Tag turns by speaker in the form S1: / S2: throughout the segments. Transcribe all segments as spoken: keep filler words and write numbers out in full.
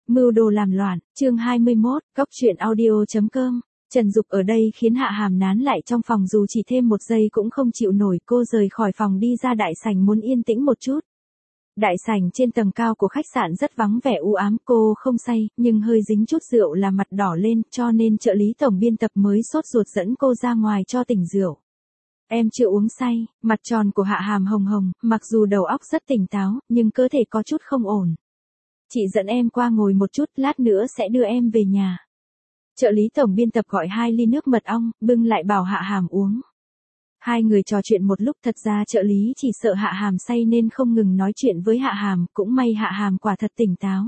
S1: Mưu đồ làm loạn, chương hai mươi mốt, góc truyện audio.com. Trần Dục ở đây khiến Hạ Hàm nán lại trong phòng dù chỉ thêm một giây cũng không chịu nổi, cô rời khỏi phòng đi ra đại sảnh muốn yên tĩnh một chút. Đại sảnh trên tầng cao của khách sạn rất vắng vẻ u ám, cô không say, nhưng hơi dính chút rượu là mặt đỏ lên, cho nên trợ lý tổng biên tập mới sốt ruột dẫn cô ra ngoài cho tỉnh rượu. Em chưa uống say, mặt tròn của Hạ Hàm hồng hồng, mặc dù đầu óc rất tỉnh táo, nhưng cơ thể có chút không ổn. Chị dẫn em qua ngồi một chút, lát nữa sẽ đưa em về nhà. Trợ lý tổng biên tập gọi hai ly nước mật ong, bưng lại bảo Hạ Hàm uống. Hai người trò chuyện một lúc, thật ra trợ lý chỉ sợ Hạ Hàm say nên không ngừng nói chuyện với Hạ Hàm, cũng may Hạ Hàm quả thật tỉnh táo.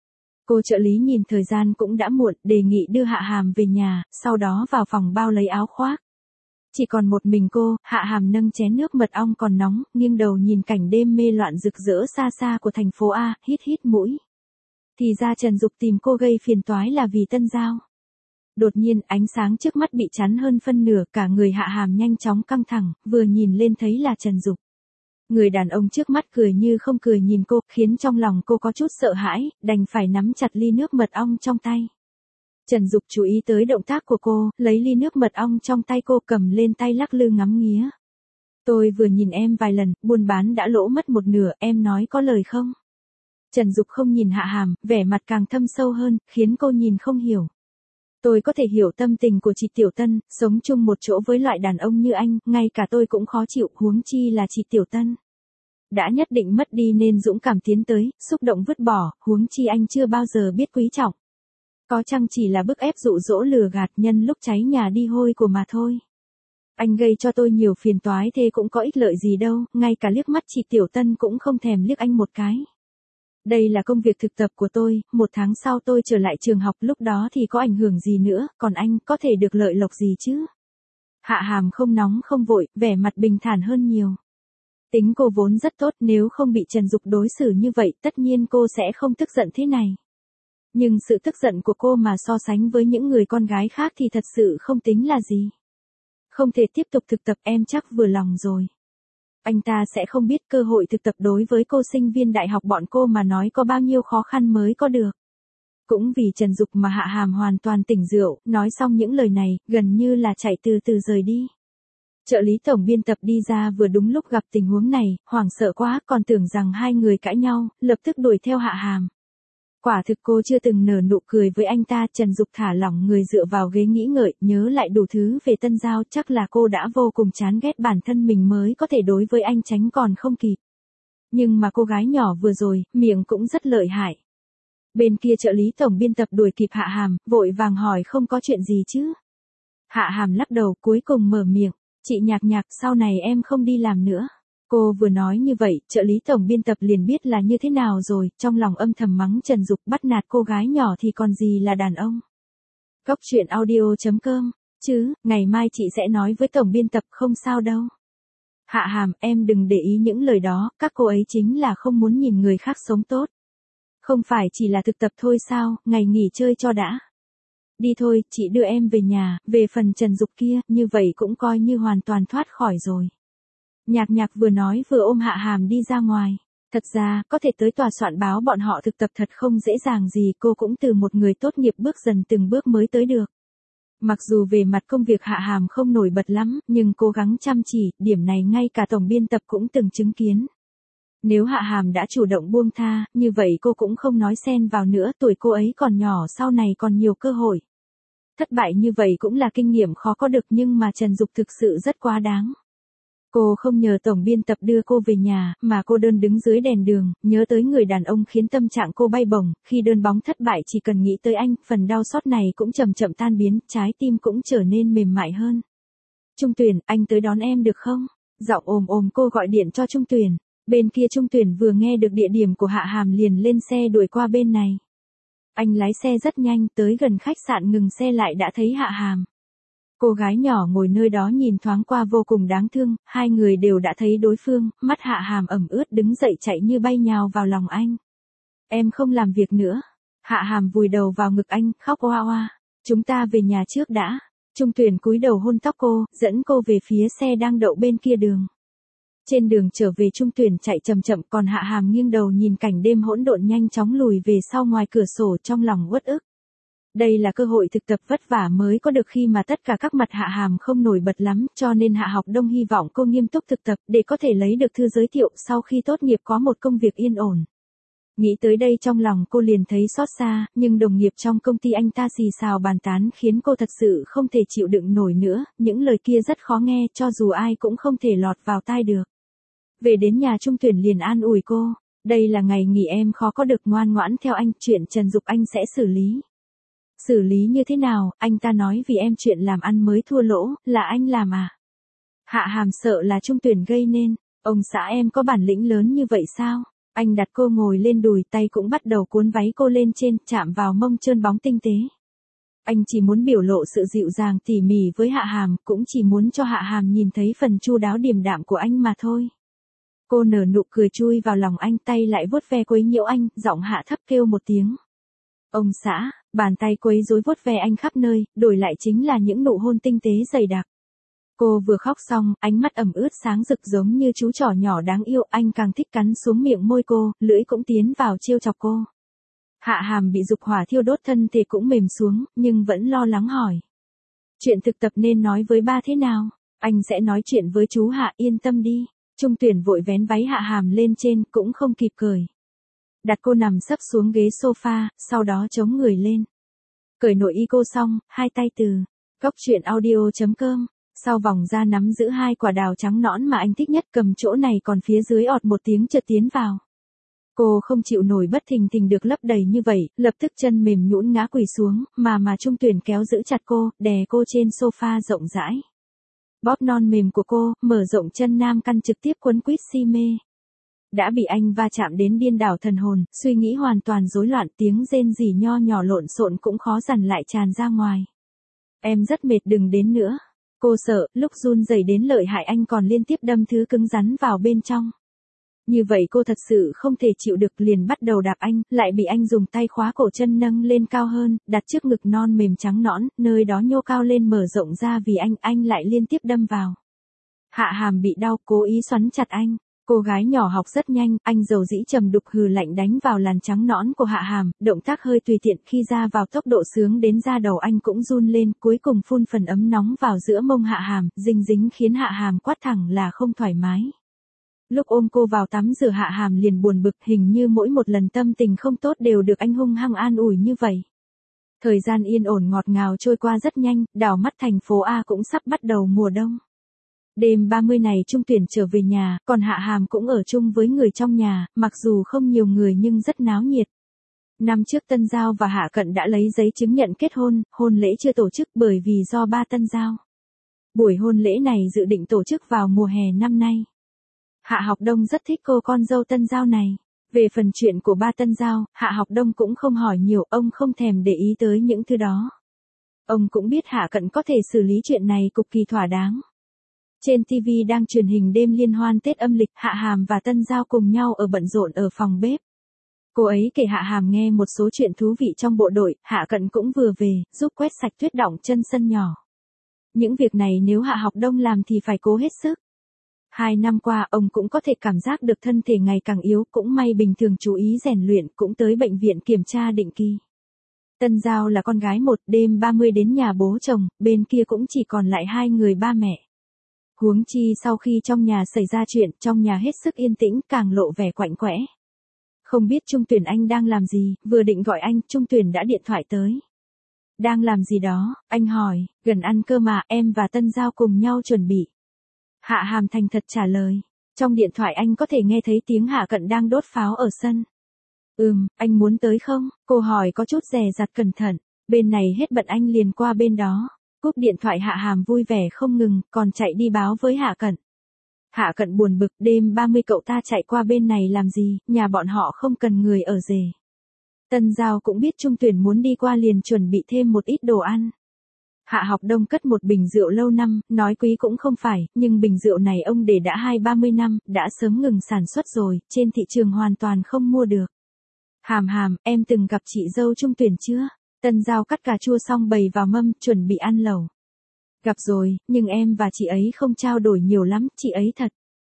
S1: Cô trợ lý nhìn thời gian cũng đã muộn, đề nghị đưa Hạ Hàm về nhà, sau đó vào phòng bao lấy áo khoác. Chỉ còn một mình cô, Hạ Hàm nâng chén nước mật ong còn nóng, nghiêng đầu nhìn cảnh đêm mê loạn rực rỡ xa xa của thành phố A, hít hít mũi. Thì ra Trần Dục tìm cô gây phiền toái là vì Tân Giao. Đột nhiên ánh sáng trước mắt bị chắn hơn phân nửa, cả người Hạ Hàm nhanh chóng căng thẳng, vừa nhìn lên thấy là Trần Dục. Người đàn ông trước mắt cười như không cười nhìn cô, khiến trong lòng cô có chút sợ hãi, đành phải nắm chặt ly nước mật ong trong tay. Trần Dục chú ý tới động tác của cô, lấy ly nước mật ong trong tay cô cầm lên tay lắc lư ngắm nghía. Tôi vừa nhìn em vài lần, buôn bán đã lỗ mất một nửa, em nói có lời không? Trần Dục không nhìn Hạ Hàm, vẻ mặt càng thâm sâu hơn, khiến cô nhìn không hiểu. Tôi có thể hiểu tâm tình của chị Tiểu Tân, sống chung một chỗ với loại đàn ông như anh, ngay cả tôi cũng khó chịu, huống chi là chị Tiểu Tân. Đã nhất định mất đi nên dũng cảm tiến tới, xúc động vứt bỏ, huống chi anh chưa bao giờ biết quý trọng. Có chăng chỉ là bức ép dụ dỗ lừa gạt nhân lúc cháy nhà đi hôi của mà thôi. Anh gây cho tôi nhiều phiền toái thế cũng có ích lợi gì đâu, ngay cả liếc mắt chị Tiểu Tân cũng không thèm liếc anh một cái. Đây là công việc thực tập của tôi, một tháng sau tôi trở lại trường học, lúc đó thì có ảnh hưởng gì nữa, còn anh có thể được lợi lộc gì chứ? Hạ Hàm không nóng không vội, vẻ mặt bình thản hơn nhiều. Tính cô vốn rất tốt, nếu không bị Trần Dục đối xử như vậy, tất nhiên cô sẽ không tức giận thế này. Nhưng sự tức giận của cô mà so sánh với những người con gái khác thì thật sự không tính là gì. Không thể tiếp tục thực tập, em chắc vừa lòng rồi. Anh ta sẽ không biết cơ hội thực tập đối với cô sinh viên đại học bọn cô mà nói có bao nhiêu khó khăn mới có được. Cũng vì Trần Dục mà Hạ Hàm hoàn toàn tỉnh rượu, nói xong những lời này, gần như là chạy từ từ rời đi. Trợ lý tổng biên tập đi ra vừa đúng lúc gặp tình huống này, hoảng sợ quá, còn tưởng rằng hai người cãi nhau, lập tức đuổi theo Hạ Hàm. Quả thực cô chưa từng nở nụ cười với anh ta. Trần Dục thả lỏng người dựa vào ghế nghĩ ngợi, nhớ lại đủ thứ về Tân Giao, chắc là cô đã vô cùng chán ghét bản thân mình mới có thể đối với anh tránh còn không kịp. Nhưng mà cô gái nhỏ vừa rồi, miệng cũng rất lợi hại. Bên kia trợ lý tổng biên tập đuổi kịp Hạ Hàm, vội vàng hỏi không có chuyện gì chứ. Hạ Hàm lắc đầu, cuối cùng mở miệng, chị Nhạc Nhạc, sau này em không đi làm nữa. Cô vừa nói như vậy, trợ lý tổng biên tập liền biết là như thế nào rồi, trong lòng âm thầm mắng Trần Dục bắt nạt cô gái nhỏ thì còn gì là đàn ông. Góc truyện audio.com, chứ, ngày mai chị sẽ nói với tổng biên tập, không sao đâu. Hạ Hàm, em đừng để ý những lời đó, các cô ấy chính là không muốn nhìn người khác sống tốt. Không phải chỉ là thực tập thôi sao, ngày nghỉ chơi cho đã. Đi thôi, chị đưa em về nhà, về phần Trần Dục kia, như vậy cũng coi như hoàn toàn thoát khỏi rồi. Nhạc Nhạc vừa nói vừa ôm Hạ Hàm đi ra ngoài. Thật ra, có thể tới tòa soạn báo bọn họ thực tập thật không dễ dàng gì, cô cũng từ một người tốt nghiệp bước dần từng bước mới tới được. Mặc dù về mặt công việc Hạ Hàm không nổi bật lắm, nhưng cố gắng chăm chỉ, điểm này ngay cả tổng biên tập cũng từng chứng kiến. Nếu Hạ Hàm đã chủ động buông tha, như vậy cô cũng không nói xen vào nữa, tuổi cô ấy còn nhỏ, sau này còn nhiều cơ hội. Thất bại như vậy cũng là kinh nghiệm khó có được, nhưng mà Trần Dục thực sự rất quá đáng. Cô không nhờ tổng biên tập đưa cô về nhà, mà cô đơn đứng dưới đèn đường, nhớ tới người đàn ông khiến tâm trạng cô bay bổng, khi đơn bóng thất bại chỉ cần nghĩ tới anh, phần đau xót này cũng chậm chậm tan biến, trái tim cũng trở nên mềm mại hơn. Trung Tuyền, anh tới đón em được không? Giọng ồm ồm cô gọi điện cho Trung Tuyền. Bên kia Trung Tuyền vừa nghe được địa điểm của Hạ Hàm liền lên xe đuổi qua bên này. Anh lái xe rất nhanh, tới gần khách sạn ngừng xe lại đã thấy Hạ Hàm. Cô gái nhỏ ngồi nơi đó nhìn thoáng qua vô cùng đáng thương, hai người đều đã thấy đối phương, mắt Hạ Hàm ẩm ướt đứng dậy chạy như bay nhào vào lòng anh. Em không làm việc nữa. Hạ Hàm vùi đầu vào ngực anh, khóc oa oa. Chúng ta về nhà trước đã. Trung Tuyền cúi đầu hôn tóc cô, dẫn cô về phía xe đang đậu bên kia đường. Trên đường trở về Trung Tuyển chạy chậm chậm, còn Hạ Hàm nghiêng đầu nhìn cảnh đêm hỗn độn nhanh chóng lùi về sau ngoài cửa sổ trong lòng uất ức. Đây là cơ hội thực tập vất vả mới có được khi mà tất cả các mặt Hạ Hàm không nổi bật lắm, cho nên Hạ Học Đông hy vọng cô nghiêm túc thực tập để có thể lấy được thư giới thiệu sau khi tốt nghiệp có một công việc yên ổn. Nghĩ tới đây trong lòng cô liền thấy xót xa, nhưng đồng nghiệp trong công ty anh ta xì xào bàn tán khiến cô thật sự không thể chịu đựng nổi nữa, những lời kia rất khó nghe cho dù ai cũng không thể lọt vào tai được. Về đến nhà Trung Tuyển liền an ủi cô, đây là ngày nghỉ em khó có được, ngoan ngoãn theo anh, chuyện Trần Dục anh sẽ xử lý. Xử lý như thế nào, anh ta nói vì em chuyện làm ăn mới thua lỗ, là anh làm à? Hạ Hàm sợ là Trung Tuyển gây nên, ông xã em có bản lĩnh lớn như vậy sao? Anh đặt cô ngồi lên đùi, tay cũng bắt đầu cuốn váy cô lên trên, chạm vào mông trơn bóng tinh tế. Anh chỉ muốn biểu lộ sự dịu dàng tỉ mỉ với Hạ Hàm, cũng chỉ muốn cho Hạ Hàm nhìn thấy phần chu đáo điềm đạm của anh mà thôi. Cô nở nụ cười chui vào lòng anh, tay lại vuốt ve quấy nhiễu anh, giọng hạ thấp kêu một tiếng. Ông xã, bàn tay quấy rối vuốt ve anh khắp nơi, đổi lại chính là những nụ hôn tinh tế dày đặc. Cô vừa khóc xong, ánh mắt ẩm ướt sáng rực giống như chú trỏ nhỏ đáng yêu, anh càng thích cắn xuống miệng môi cô, lưỡi cũng tiến vào trêu chọc cô. Hạ Hàm bị dục hỏa thiêu đốt, thân thể cũng mềm xuống, nhưng vẫn lo lắng hỏi. Chuyện thực tập nên nói với ba thế nào? Anh sẽ nói chuyện với chú Hạ, yên tâm đi. Trung Tuyển vội vén váy Hạ Hàm lên trên, cũng không kịp cởi. Đặt cô nằm sấp xuống ghế sofa, sau đó chống người lên. Cởi nội y cô xong, hai tay từ góc truyện audio chấm com. Sau vòng ra nắm giữ hai quả đào trắng nõn mà anh thích nhất, cầm chỗ này còn phía dưới ọt một tiếng chợt tiến vào. Cô không chịu nổi bất thình lình được lấp đầy như vậy, lập tức chân mềm nhũn ngã quỳ xuống, mà mà Trung Tuyển kéo giữ chặt cô, đè cô trên sofa rộng rãi. Bóp non mềm của cô, mở rộng chân nam căn trực tiếp quấn quýt si mê. Đã bị anh va chạm đến điên đảo thần hồn, suy nghĩ hoàn toàn rối loạn, tiếng rên rỉ nho nhỏ lộn xộn cũng khó dằn lại tràn ra ngoài. Em rất mệt, đừng đến nữa. Cô sợ, lúc run rẩy đến lợi hại anh còn liên tiếp đâm thứ cứng rắn vào bên trong. Như vậy cô thật sự không thể chịu được, liền bắt đầu đạp anh, lại bị anh dùng tay khóa cổ chân nâng lên cao hơn, đặt trước ngực non mềm trắng nõn, nơi đó nhô cao lên mở rộng ra vì anh, anh lại liên tiếp đâm vào. Hạ Hàm bị đau, cố ý xoắn chặt anh. Cô gái nhỏ học rất nhanh, anh dầu dĩ trầm đục hừ lạnh đánh vào làn trắng nõn của Hạ Hàm, động tác hơi tùy tiện, khi ra vào tốc độ sướng đến da đầu anh cũng run lên, cuối cùng phun phần ấm nóng vào giữa mông Hạ Hàm, dinh dính khiến Hạ Hàm quát thẳng là không thoải mái. Lúc ôm cô vào tắm rửa Hạ Hàm liền buồn bực, hình như mỗi một lần tâm tình không tốt đều được anh hung hăng an ủi như vậy. Thời gian yên ổn ngọt ngào trôi qua rất nhanh, đảo mắt thành phố A cũng sắp bắt đầu mùa đông. Đêm ba mươi này Trung Tuyển trở về nhà, còn Hạ Hàm cũng ở chung với người trong nhà, mặc dù không nhiều người nhưng rất náo nhiệt. Năm trước Tân Giao và Hạ Cận đã lấy giấy chứng nhận kết hôn, hôn lễ chưa tổ chức bởi vì do ba Tân Giao. Buổi hôn lễ này dự định tổ chức vào mùa hè năm nay. Hạ Học Đông rất thích cô con dâu Tân Giao này. Về phần chuyện của ba Tân Giao, Hạ Học Đông cũng không hỏi nhiều, ông không thèm để ý tới những thứ đó. Ông cũng biết Hạ Cận có thể xử lý chuyện này cực kỳ thỏa đáng. Trên ti vi đang truyền hình đêm liên hoan Tết âm lịch, Hạ Hàm và Tân Giao cùng nhau ở bận rộn ở phòng bếp. Cô ấy kể Hạ Hàm nghe một số chuyện thú vị trong bộ đội, Hạ Cận cũng vừa về, giúp quét sạch tuyết đọng chân sân nhỏ. Những việc này nếu Hạ Học Đông làm thì phải cố hết sức. Hai năm qua ông cũng có thể cảm giác được thân thể ngày càng yếu, cũng may bình thường chú ý rèn luyện, cũng tới bệnh viện kiểm tra định kỳ. Tân Giao là con gái một, đêm ba mươi đến nhà bố chồng, bên kia cũng chỉ còn lại hai người ba mẹ. Huống chi sau khi trong nhà xảy ra chuyện, trong nhà hết sức yên tĩnh, càng lộ vẻ quạnh quẽ. Không biết Trung Tuyển anh đang làm gì, vừa định gọi anh, Trung Tuyển đã điện thoại tới. Đang làm gì đó, anh hỏi, gần ăn cơm mà, em và Tân Giao cùng nhau chuẩn bị. Hạ Hàm thành thật trả lời. Trong điện thoại anh có thể nghe thấy tiếng Hạ Cận đang đốt pháo ở sân. Ừm, anh muốn tới không? Cô hỏi có chút dè dặt cẩn thận. Bên này hết bận anh liền qua bên đó. Cúp điện thoại Hạ Hàm vui vẻ không ngừng, còn chạy đi báo với Hạ Cận. Hạ Cận buồn bực, đêm ba mươi cậu ta chạy qua bên này làm gì, nhà bọn họ không cần người ở rể. Tân Giao cũng biết Trung Tuyển muốn đi qua liền chuẩn bị thêm một ít đồ ăn. Hạ Học Đông cất một bình rượu lâu năm, nói quý cũng không phải, nhưng bình rượu này ông để đã hai ba mươi năm, đã sớm ngừng sản xuất rồi, trên thị trường hoàn toàn không mua được. Hàm Hàm, em từng gặp chị dâu Trung Tuyển chưa? Tân Giao cắt cà chua xong bày vào mâm, chuẩn bị ăn lẩu. Gặp rồi, nhưng em và chị ấy không trao đổi nhiều lắm, chị ấy thật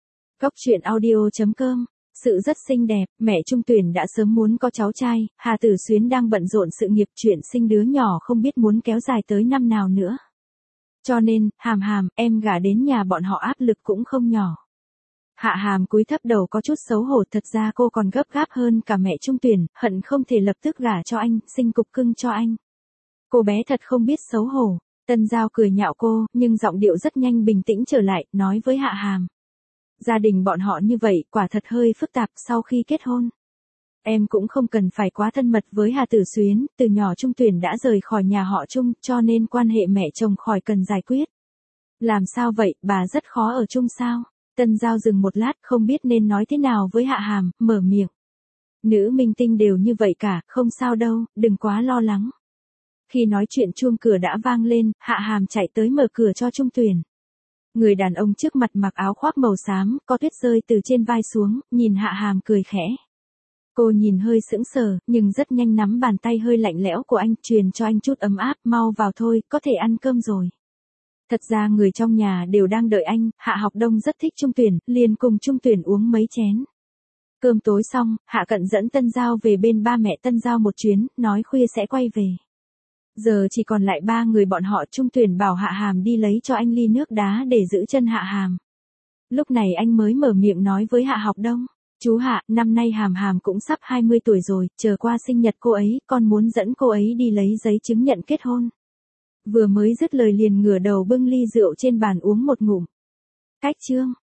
S1: Cóc truyện audio chấm com. Sự rất xinh đẹp, mẹ Trung Tuyển đã sớm muốn có cháu trai, Hà Tử Xuyến đang bận rộn sự nghiệp chuyện sinh đứa nhỏ không biết muốn kéo dài tới năm nào nữa. Cho nên, Hàm Hàm, em gả đến nhà bọn họ áp lực cũng không nhỏ. Hạ Hàm cúi thấp đầu có chút xấu hổ, thật ra cô còn gấp gáp hơn cả mẹ Trung Tuyển, hận không thể lập tức gả cho anh, sinh cục cưng cho anh. Cô bé thật không biết xấu hổ. Tân Giao cười nhạo cô, nhưng giọng điệu rất nhanh bình tĩnh trở lại, nói với Hạ Hàm. Gia đình bọn họ như vậy, quả thật hơi phức tạp sau khi kết hôn. Em cũng không cần phải quá thân mật với Hà Tử Xuyến, từ nhỏ Trung Tuyển đã rời khỏi nhà họ Trung, cho nên quan hệ mẹ chồng khỏi cần giải quyết. Làm sao vậy, bà rất khó ở chung sao? Tân Giao dừng một lát, không biết nên nói thế nào với Hạ Hàm, mở miệng. Nữ minh tinh đều như vậy cả, không sao đâu, đừng quá lo lắng. Khi nói chuyện chuông cửa đã vang lên, Hạ Hàm chạy tới mở cửa cho Trung Tuyển. Người đàn ông trước mặt mặc áo khoác màu xám, có tuyết rơi từ trên vai xuống, nhìn Hạ Hàm cười khẽ. Cô nhìn hơi sững sờ, nhưng rất nhanh nắm bàn tay hơi lạnh lẽo của anh, truyền cho anh chút ấm áp, mau vào thôi, có thể ăn cơm rồi. Thật ra người trong nhà đều đang đợi anh, Hạ Học Đông rất thích Trung Tuyển, liền cùng Trung Tuyển uống mấy chén. Cơm tối xong, Hạ Cận dẫn Tân Giao về bên ba mẹ Tân Giao một chuyến, nói khuya sẽ quay về. Giờ chỉ còn lại ba người bọn họ. Trung Tuyển bảo Hạ Hàm đi lấy cho anh ly nước đá để giữ chân Hạ Hàm. Lúc này anh mới mở miệng nói với Hạ Học Đông. Chú Hạ, năm nay Hàm Hàm cũng sắp hai mươi tuổi rồi, chờ qua sinh nhật cô ấy, con muốn dẫn cô ấy đi lấy giấy chứng nhận kết hôn. Vừa mới dứt lời liền ngửa đầu bưng ly rượu trên bàn uống một ngụm. Cách chương.